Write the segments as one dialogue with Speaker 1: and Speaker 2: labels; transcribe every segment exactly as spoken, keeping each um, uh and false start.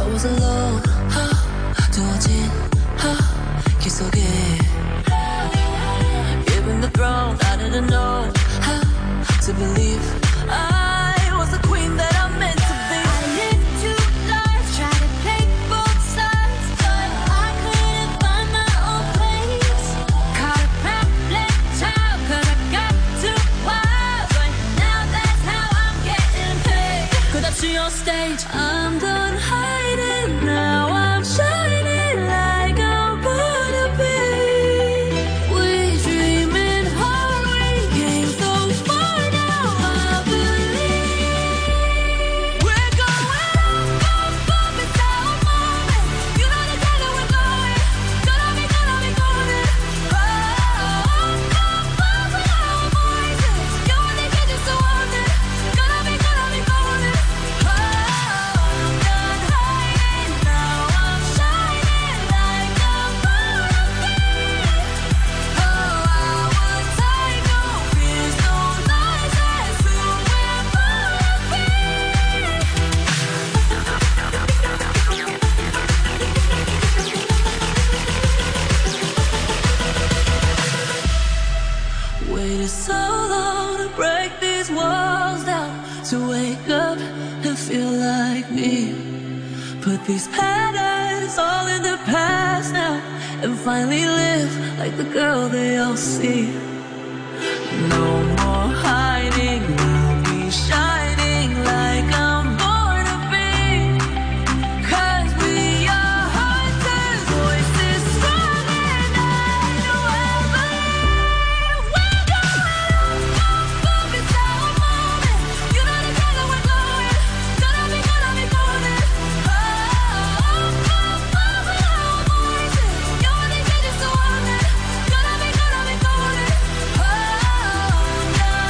Speaker 1: was alone. 두어진 길 속에 given the throne, I didn't know how to believe I was the queen that I meant to be. I lived two lives, tried to play both sides, but I couldn't find my own place. Caught a problem child, cause I got too wild, but now that's how I'm getting paid. Cause I see on stage, I'm done hiding, now I'm shining like I'm born to be. We dreaming hard, we came so far, now I believe. We're going up, up, up, it's our moment. You know the time that we're going. Gonna be, gonna be golden. Oh, up, up, up, with our voices. You only get just to want it. Gonna be, gonna be golden. Oh, I'm done hiding, now I'm shining like I'm born to be. Oh, I would take no fears, no lies, that's who we're born to be. Waited so long to break these walls down, to wake up and feel like me. Put these patterns all in the past now, and finally live like the girl they all see. No more hiding, I'll be shining like I'm born to be. Cause we are hunters, voices strong, and I know I believe. We're going up, up, up, it's our moment. You know the time that we're going. Gonna be, gonna be golden. Oh, up, up, up, with our voices. You only get just to want it. Gonna be, gonna be golden. Oh, I'm done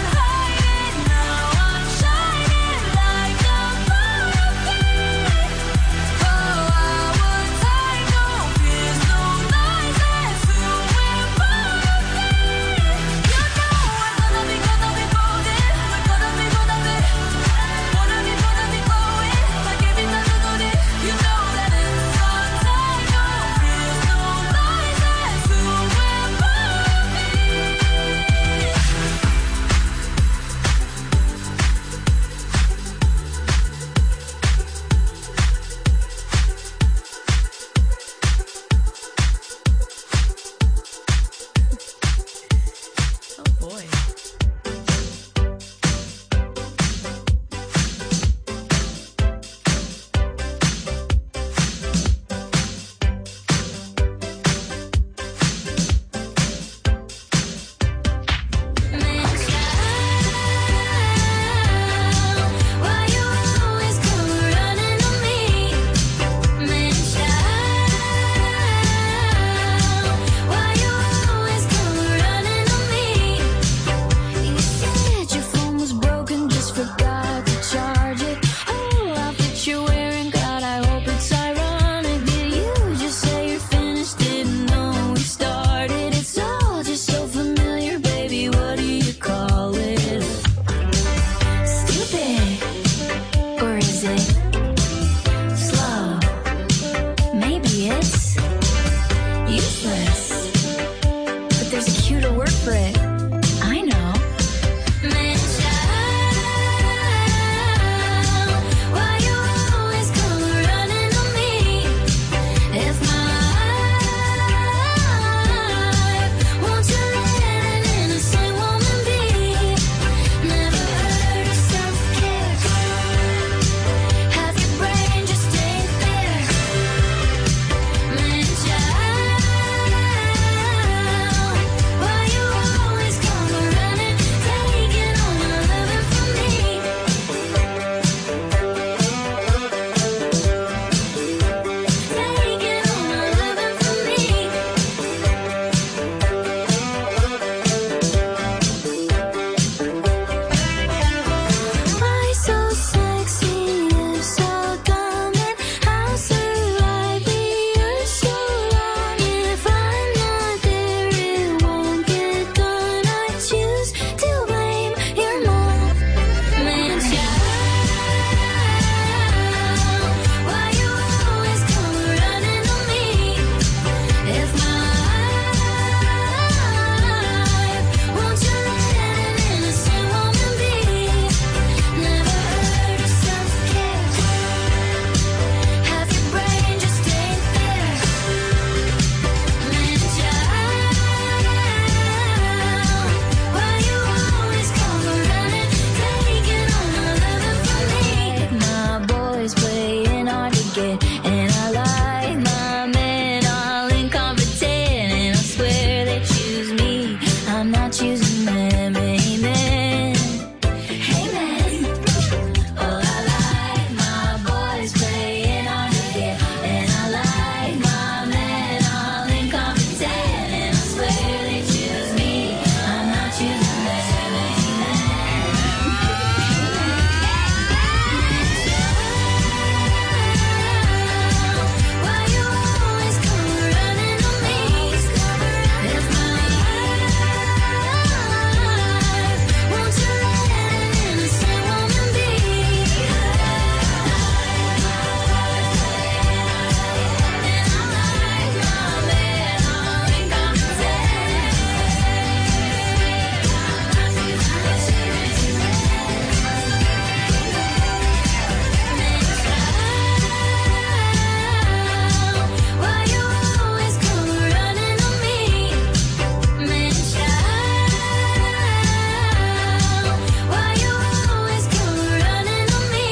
Speaker 1: I'm not choosing them. Amen. Amen. Oh, I like my boys playing hard to get, and I like my men all incompetent, and I swear they choose me. I'm not choosing them. Why you always come running on me? It's my life. Won't you let an innocent woman be? And I like my men all incompetent. Why you always come running on me? Man, child, why you always come running on me?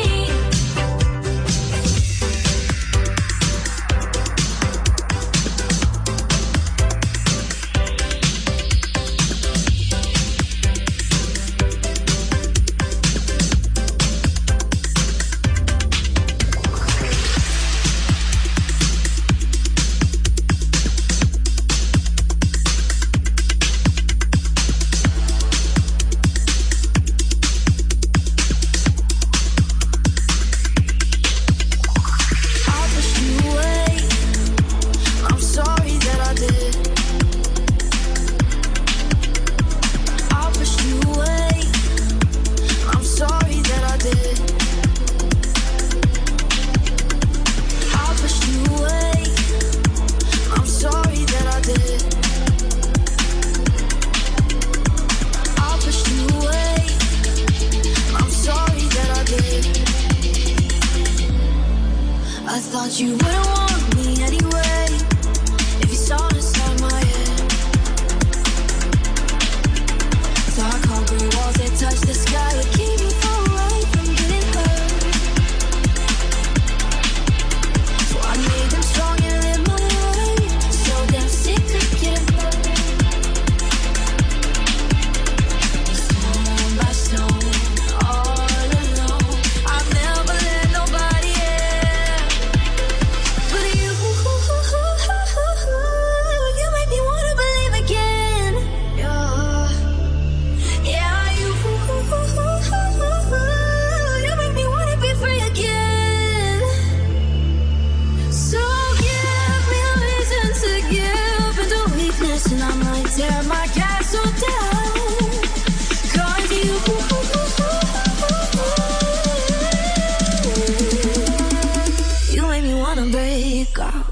Speaker 1: I pushed you away. I'm sorry that I did. I pushed you away. I'm sorry that I did. I pushed you away. I'm sorry that I did. I pushed you away. I'm sorry that I did. I thought you wouldn't want me anyway if you saw inside my head. So I conquer walls that touch the sky to keep me far away from getting hurt. So I made them strong and live my life. So damn sick of getting hurt. Stone by stone, all alone. I've never let nobody in. But you, you make me wanna believe again. Yeah, yeah, you, you make me wanna be free again. So give me a reason to give into weakness, and I might tear my castle down. 'Cause you, you make me wanna break out.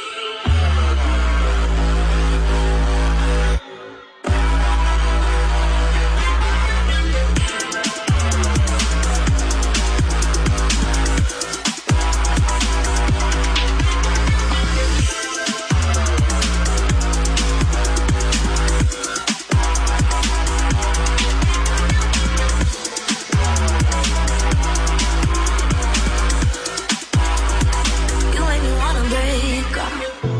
Speaker 1: You make me wanna break out.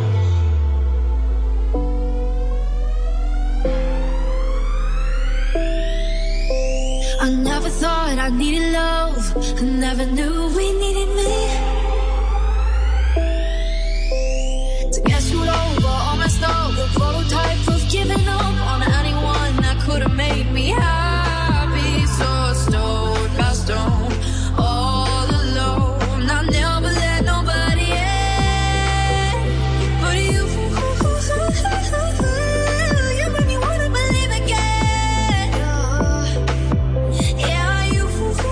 Speaker 1: I never thought I needed love. I never knew we needed me. To get screwed over, all messed up, the prototype of giving up on anyone that could have made me happy. So stone by stone, all alone. I never let nobody in. But you, you make me wanna believe again. Yeah, you,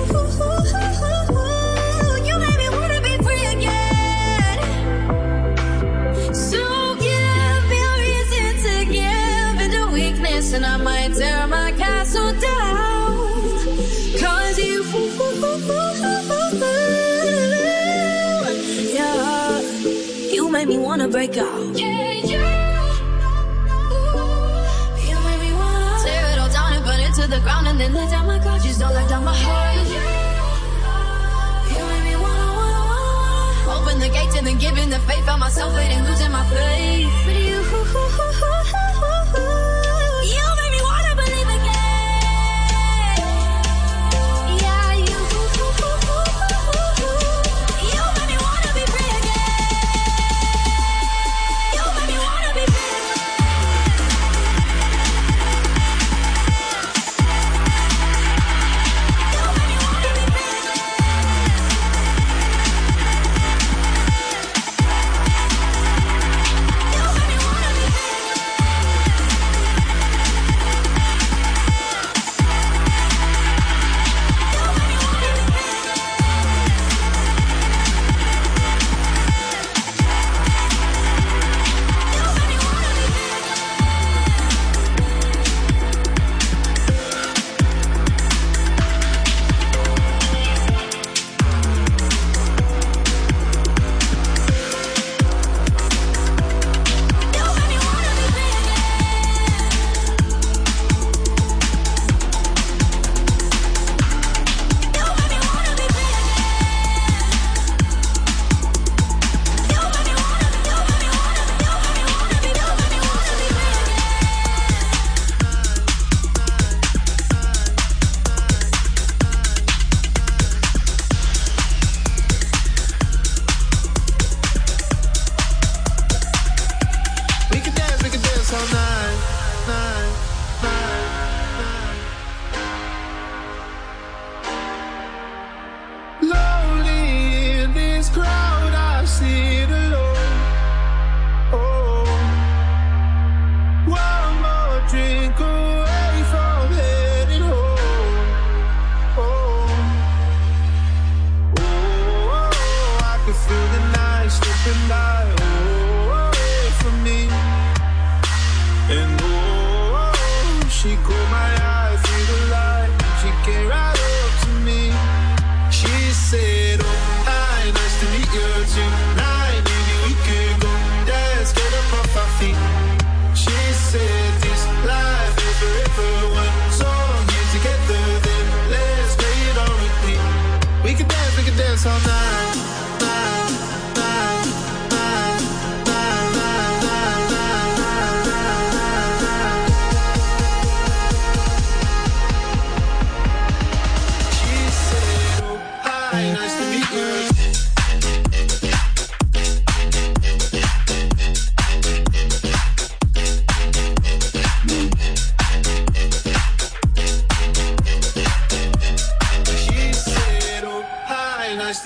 Speaker 1: you make me wanna be free again. So give me a reason to give into weakness, and I might tear my castle down. 'Cause you, yeah, you make me wanna break out. Yeah, you, you make me wanna tear it all down and burn it to the ground, and then let down my guard. You stole like down my heart. You make me wanna, wanna, wanna open the gates and then giving the faith. Found myself waiting, losing my faith. But you, you make me wanna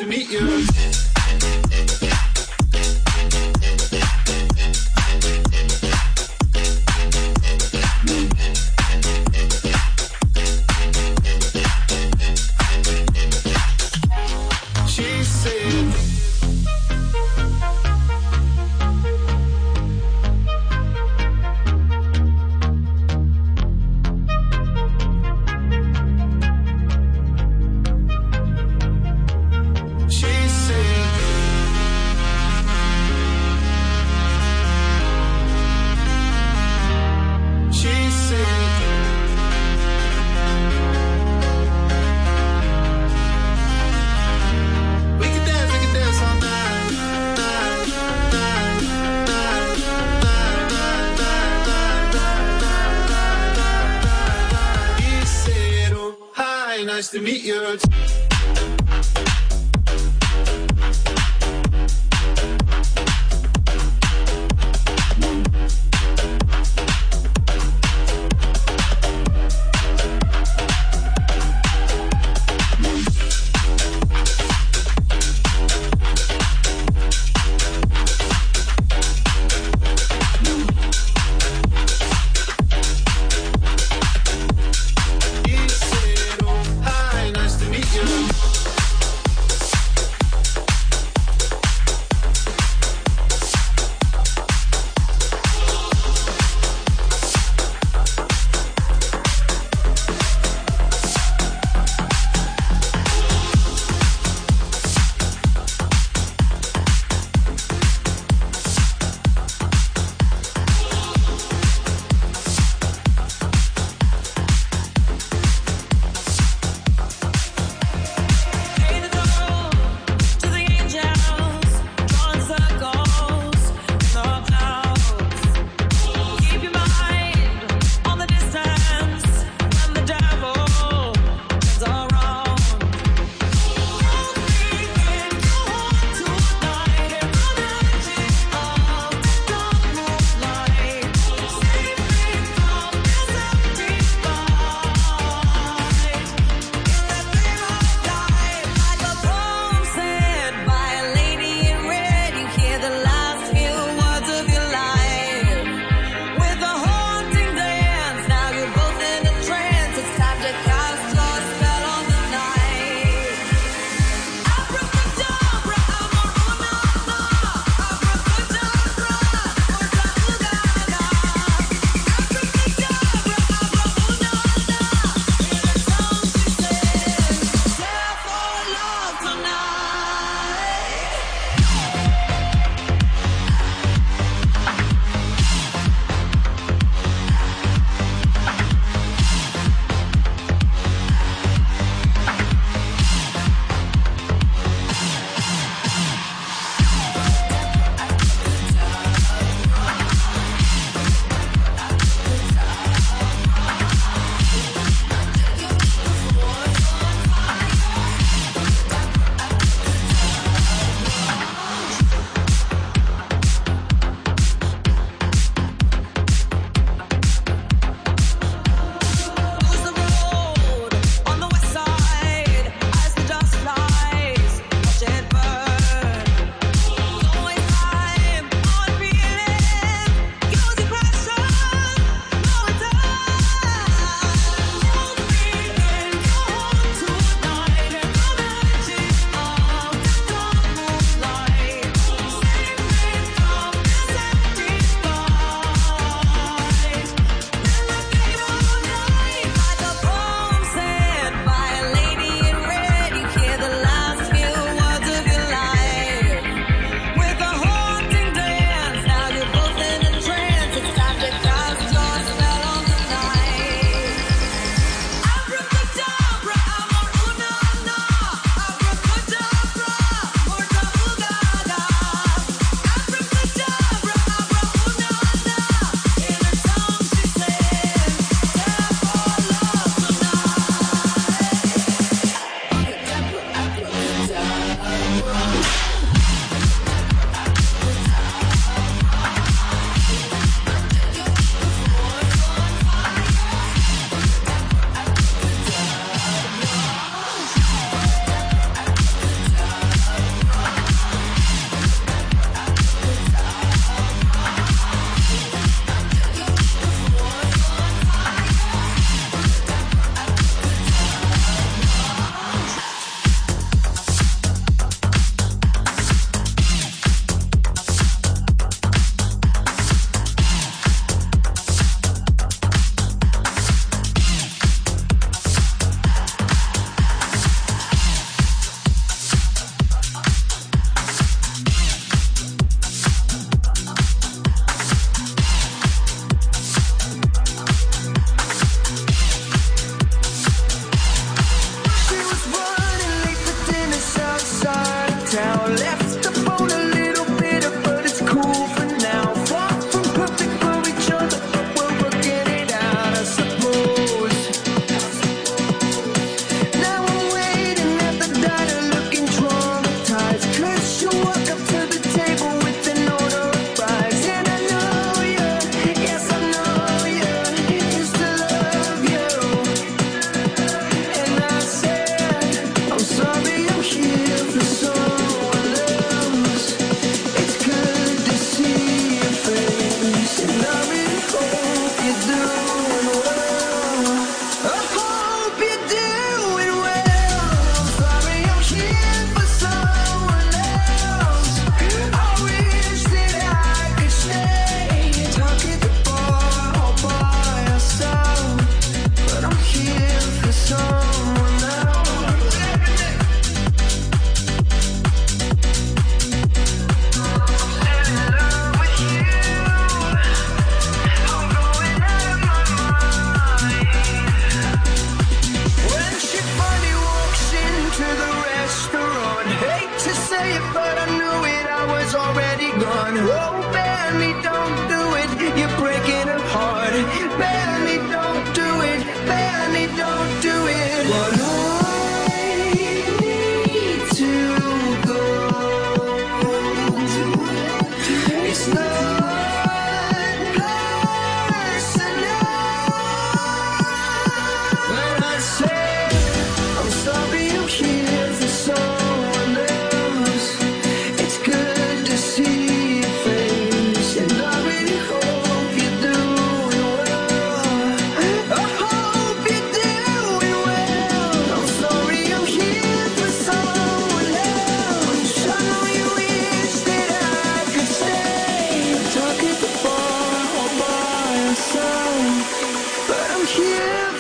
Speaker 2: to meet you. Nice to meet you.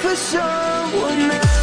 Speaker 2: for someone else.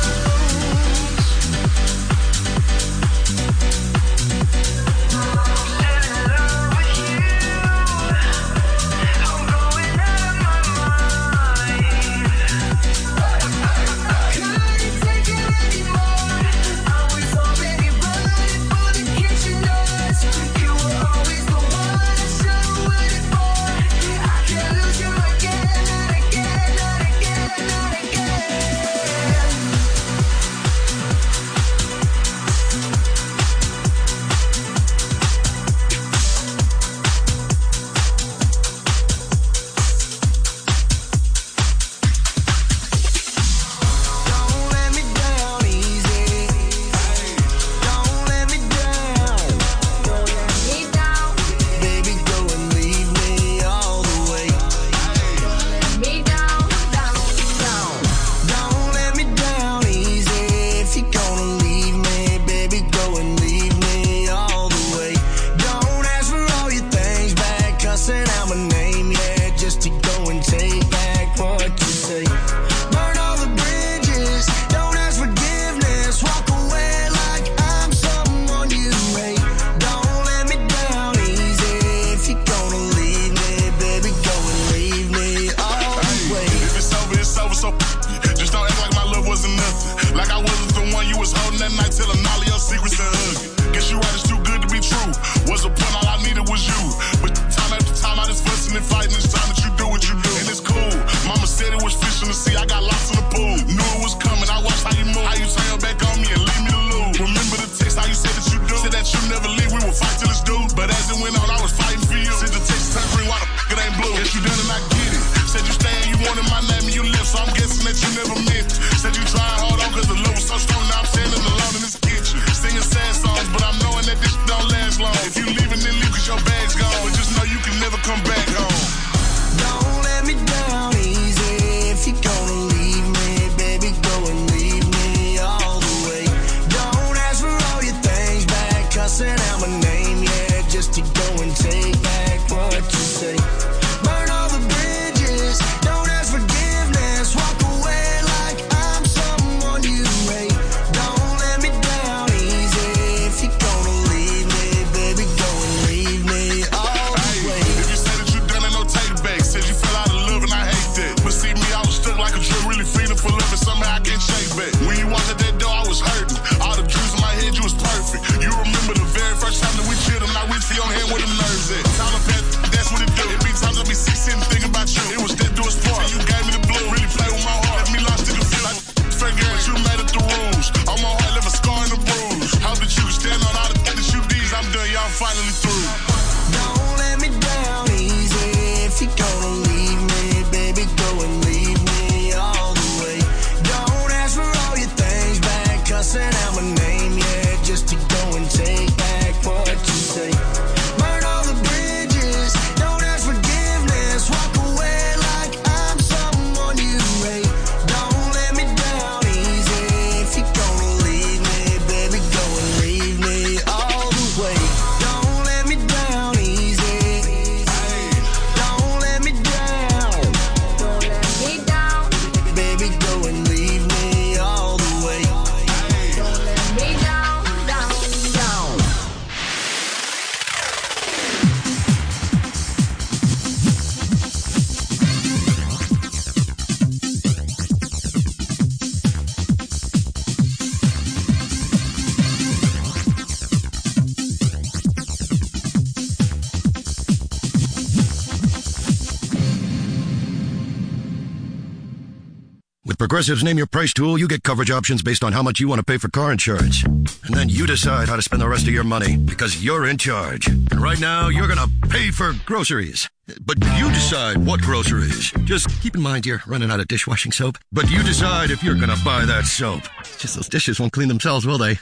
Speaker 3: Progressive's Name Your Price tool, you get coverage options based on how much you want to pay for car insurance. And then you decide how to spend the rest of your money, because you're in charge. And right now, you're going to pay for groceries. But you decide what groceries. Just keep in mind you're running out of dishwashing soap. But you decide if you're going to buy that soap. Just those dishes won't clean themselves, will they?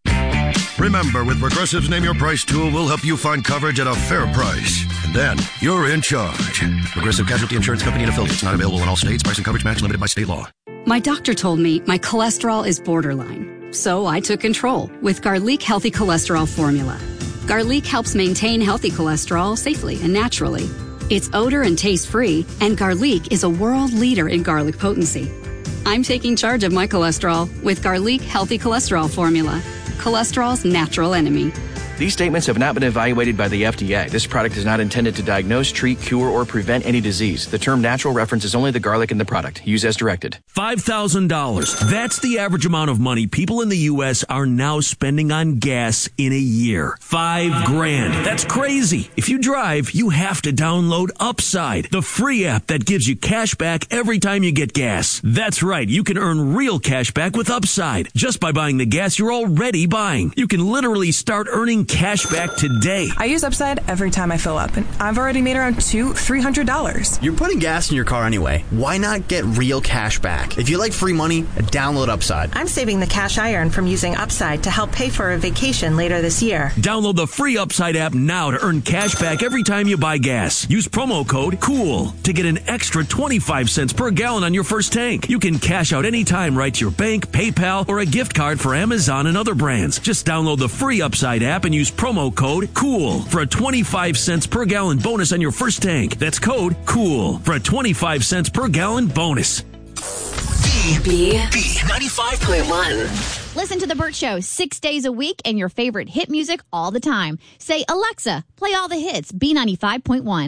Speaker 3: Remember, with Progressive's Name Your Price tool, we'll help you find coverage at a fair price. And then, you're in charge. Progressive Casualty Insurance Company and affiliates. Not available in all states. Price and coverage match limited by state law.
Speaker 4: My doctor told me my cholesterol is borderline. So I took control with Garlic Healthy Cholesterol Formula. Garlic helps maintain healthy cholesterol safely and naturally. It's odor and taste-free, and Garlic is a world leader in garlic potency. I'm taking charge of my cholesterol with Garlic Healthy Cholesterol Formula. Cholesterol's natural enemy.
Speaker 5: These statements have not been evaluated by the F D A. This product is not intended to diagnose, treat, cure, or prevent any disease. The term natural references only the garlic in the product. Use as directed.
Speaker 6: five thousand dollars. That's the average amount of money people in the U S are now spending on gas in a year. Five grand. That's crazy. If you drive, you have to download Upside, the free app that gives you cash back every time you get gas. That's right. You can earn real cash back with Upside just by buying the gas you're already buying. You can literally start earning cash back today.
Speaker 7: I use Upside every time I fill up, and I've already made around two, three hundred dollars.
Speaker 8: You're putting gas in your car anyway. Why not get real cash back? If you like free money, download Upside.
Speaker 9: I'm saving the cash I earn from using Upside to help pay for a vacation later this year.
Speaker 6: Download the free Upside app now to earn cash back every time you buy gas. Use promo code COOL to get an extra twenty-five cents per gallon on your first tank. You can cash out anytime right to your bank, PayPal, or a gift card for Amazon and other brands. Just download the free Upside app and use promo code COOL for a twenty-five cents per gallon bonus on your first tank. That's code COOL for a twenty-five cents per gallon bonus.
Speaker 10: B B B ninety-five point one.
Speaker 11: Listen to The Burt Show six days a week and your favorite hit music all the time. Say, Alexa, play all the hits, B ninety-five point one.